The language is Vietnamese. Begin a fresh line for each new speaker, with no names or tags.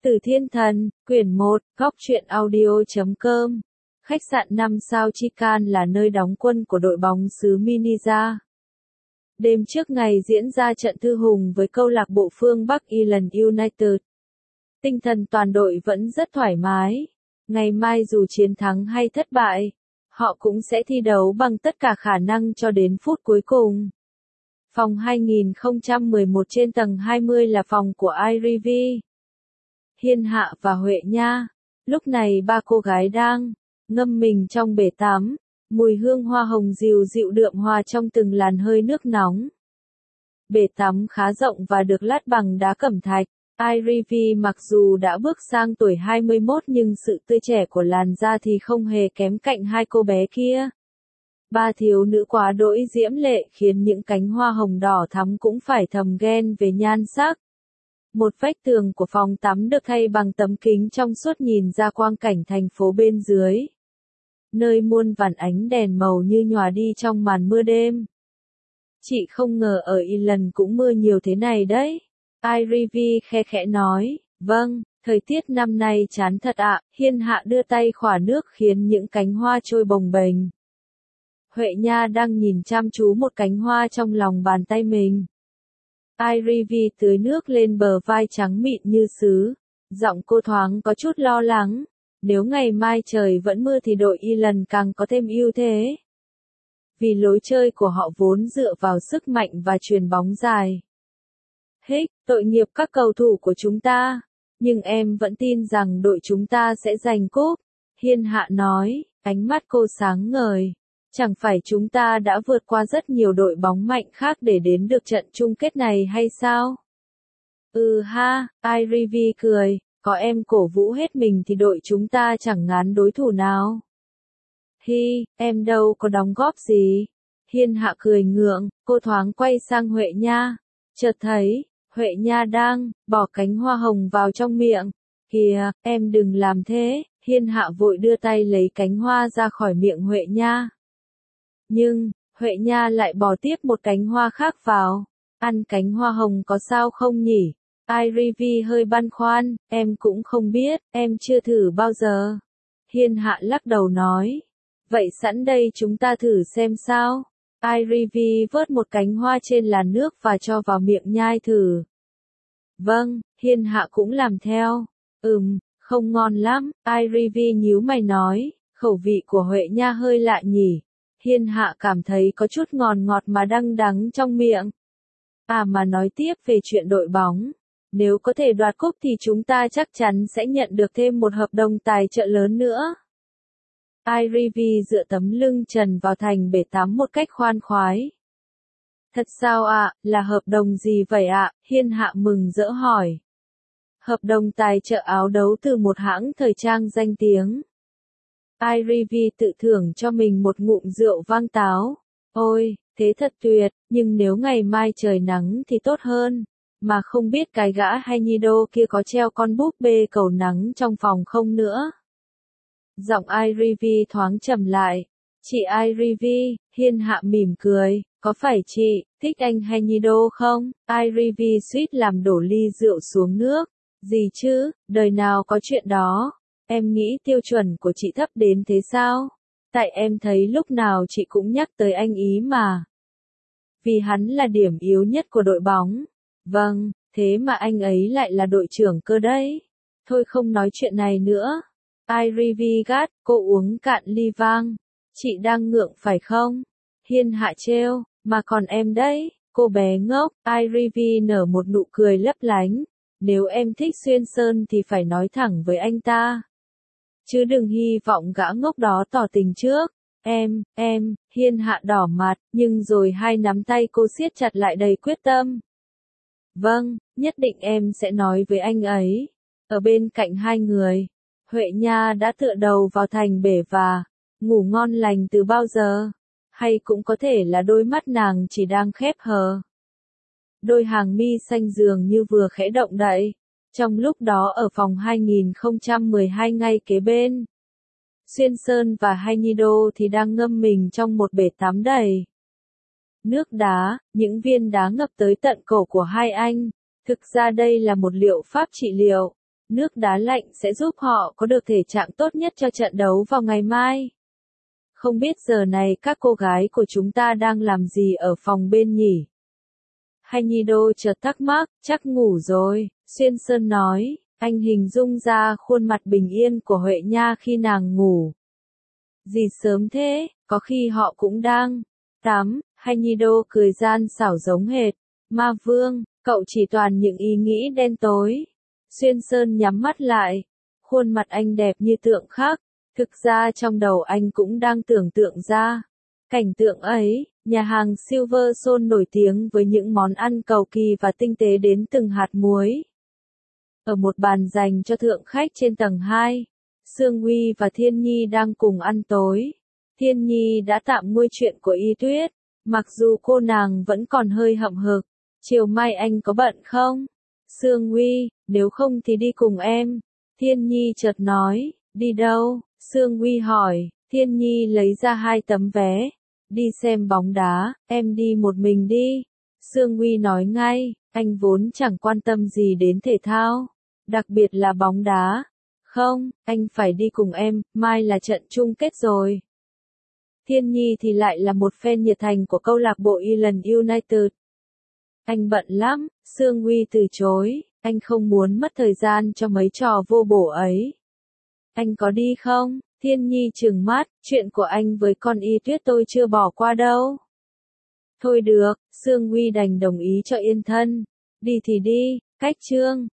Từ Thiên Thần, quyển 1, góc truyện audio.com. Khách sạn 5 sao Chican là nơi đóng quân của đội bóng xứ Minnesota. Đêm trước ngày diễn ra trận thư hùng với câu lạc bộ phương Bắc Ireland United. Tinh thần toàn đội vẫn rất thoải mái. Ngày mai dù chiến thắng hay thất bại, họ cũng sẽ thi đấu bằng tất cả khả năng cho đến phút cuối cùng. Phòng 2011 trên tầng 20 là phòng của Ivy, Thiên Hạ và Huệ Nha. Lúc này ba cô gái đang ngâm mình trong bể tắm, mùi hương hoa hồng dịu dịu đượm hòa trong từng làn hơi nước nóng. Bể tắm khá rộng và được lát bằng đá cẩm thạch. Ivy mặc dù đã bước sang tuổi 21 nhưng sự tươi trẻ của làn da thì không hề kém cạnh hai cô bé kia. Ba thiếu nữ quá đỗi diễm lệ khiến những cánh hoa hồng đỏ thắm cũng phải thầm ghen về nhan sắc. Một vách tường của phòng tắm được thay bằng tấm kính trong suốt nhìn ra quang cảnh thành phố bên dưới, nơi muôn vàn ánh đèn màu như nhòa đi trong màn mưa đêm. Chị không ngờ ở Ireland cũng mưa nhiều thế này đấy. Ivy khe khẽ nói, vâng, thời tiết năm nay chán thật ạ. Thiên Hạ đưa tay khỏa nước khiến những cánh hoa trôi bồng bềnh. Huệ Nha đang nhìn chăm chú một cánh hoa trong lòng bàn tay mình. Ivy tưới nước lên bờ vai trắng mịn như sứ. Giọng cô thoáng có chút lo lắng. Nếu ngày mai trời vẫn mưa thì đội Ireland càng có thêm ưu thế. Vì lối chơi của họ vốn dựa vào sức mạnh và chuyền bóng dài. Tội nghiệp các cầu thủ của chúng ta. Nhưng em vẫn tin rằng đội chúng ta sẽ giành cúp. Thiên Hạ nói, ánh mắt cô sáng ngời. Chẳng phải chúng ta đã vượt qua rất nhiều đội bóng mạnh khác để đến được trận chung kết này hay sao? Ừ ha, Ivy cười, có em cổ vũ hết mình thì đội chúng ta chẳng ngán đối thủ nào. Em đâu có đóng góp gì. Thiên Hạ cười ngượng, cô thoáng quay sang Huệ Nha. Chợt thấy, Huệ Nha đang bỏ cánh hoa hồng vào trong miệng. Kìa, em đừng làm thế. Thiên Hạ vội đưa tay lấy cánh hoa ra khỏi miệng Huệ Nha. Nhưng, Huệ Nha lại bỏ tiếp một cánh hoa khác vào. Ăn cánh hoa hồng có sao không nhỉ? Ivy hơi băn khoăn, em cũng không biết, em chưa thử bao giờ. Thiên Hạ lắc đầu nói. Vậy sẵn đây chúng ta thử xem sao. Ivy vớt một cánh hoa trên làn nước và cho vào miệng nhai thử. Vâng, Thiên Hạ cũng làm theo. Không ngon lắm. Ivy nhíu mày nói, khẩu vị của Huệ Nha hơi lạ nhỉ. Thiên Hạ cảm thấy có chút ngọt ngọt mà đắng đắng trong miệng. Mà nói tiếp về chuyện đội bóng. Nếu có thể đoạt cúp thì chúng ta chắc chắn sẽ nhận được thêm một hợp đồng tài trợ lớn nữa. Ivy dựa tấm lưng trần vào thành bể tắm một cách khoan khoái. Thật sao ạ, là hợp đồng gì vậy ạ? Thiên Hạ mừng rỡ hỏi. Hợp đồng tài trợ áo đấu từ một hãng thời trang danh tiếng. Ivy tự thưởng cho mình một ngụm rượu vang táo. Ôi, thế thật tuyệt, nhưng nếu ngày mai trời nắng thì tốt hơn. Mà không biết cái gã Henido kia có treo con búp bê cầu nắng trong phòng không nữa. Giọng Ivy thoáng trầm lại. Chị Ivy, Thiên Hạ mỉm cười, có phải chị thích anh Henido không? Ivy suýt làm đổ ly rượu xuống nước. Gì chứ, đời nào có chuyện đó. Em nghĩ tiêu chuẩn của chị thấp đến thế sao? Tại em thấy lúc nào chị cũng nhắc tới anh ý mà. Vì hắn là điểm yếu nhất của đội bóng. Vâng, thế mà anh ấy lại là đội trưởng cơ đấy. Thôi không nói chuyện này nữa. Ivy gắt, cô uống cạn ly vang. Chị đang ngượng phải không? Thiên Hạ trêu, mà còn em đấy, cô bé ngốc. Ivy nở một nụ cười lấp lánh. Nếu em thích Xuyên Sơn thì phải nói thẳng với anh ta. Chứ đừng hy vọng gã ngốc đó tỏ tình trước. Thiên Hạ đỏ mặt, nhưng rồi hai nắm tay cô siết chặt lại đầy quyết tâm. Vâng, nhất định em sẽ nói với anh ấy. Ở bên cạnh hai người, Huệ Nha đã tựa đầu vào thành bể và ngủ ngon lành từ bao giờ. Hay cũng có thể là đôi mắt nàng chỉ đang khép hờ. Đôi hàng mi xanh dường như vừa khẽ động đậy. Trong lúc đó ở phòng 2012 ngay kế bên, Xuyên Sơn và Henido thì đang ngâm mình trong một bể tắm đầy nước đá, những viên đá ngập tới tận cổ của hai anh. Thực ra đây là một liệu pháp trị liệu. Nước đá lạnh sẽ giúp họ có được thể trạng tốt nhất cho trận đấu vào ngày mai. Không biết giờ này các cô gái của chúng ta đang làm gì ở phòng bên nhỉ? Hanyido chợt thắc mắc, chắc ngủ rồi, Xuyên Sơn nói, anh hình dung ra khuôn mặt bình yên của Huệ Nha khi nàng ngủ. Gì sớm thế, có khi họ cũng đang tắm, Hanyido cười gian xảo giống hệt. Ma Vương, cậu chỉ toàn những ý nghĩ đen tối. Xuyên Sơn nhắm mắt lại, khuôn mặt anh đẹp như tượng khắc, thực ra trong đầu anh cũng đang tưởng tượng ra. Cảnh tượng ấy, nhà hàng Silver Soul nổi tiếng với những món ăn cầu kỳ và tinh tế đến từng hạt muối. Ở một bàn dành cho thượng khách trên tầng 2, Sương Huy và Thiên Nhi đang cùng ăn tối. Thiên Nhi đã tạm nguôi chuyện của Y Tuyết, mặc dù cô nàng vẫn còn hơi hậm hực. Chiều mai anh có bận không? Sương Huy, nếu không thì đi cùng em. Thiên Nhi chợt nói, đi đâu? Sương Huy hỏi, Thiên Nhi lấy ra 2 tấm vé. Đi xem bóng đá, em đi một mình đi. Sương Huy nói ngay, anh vốn chẳng quan tâm gì đến thể thao, đặc biệt là bóng đá. Không, anh phải đi cùng em, mai là trận chung kết rồi. Thiên Nhi thì lại là một fan nhiệt thành của câu lạc bộ Ireland United. Anh bận lắm, Sương Huy từ chối, anh không muốn mất thời gian cho mấy trò vô bổ ấy. Anh có đi không? Thiên Nhi trừng mắt, chuyện của anh với con Y Tuyết tôi chưa bỏ qua đâu. Thôi được, Sương Huy đành đồng ý cho yên thân. Đi thì đi, cách chương.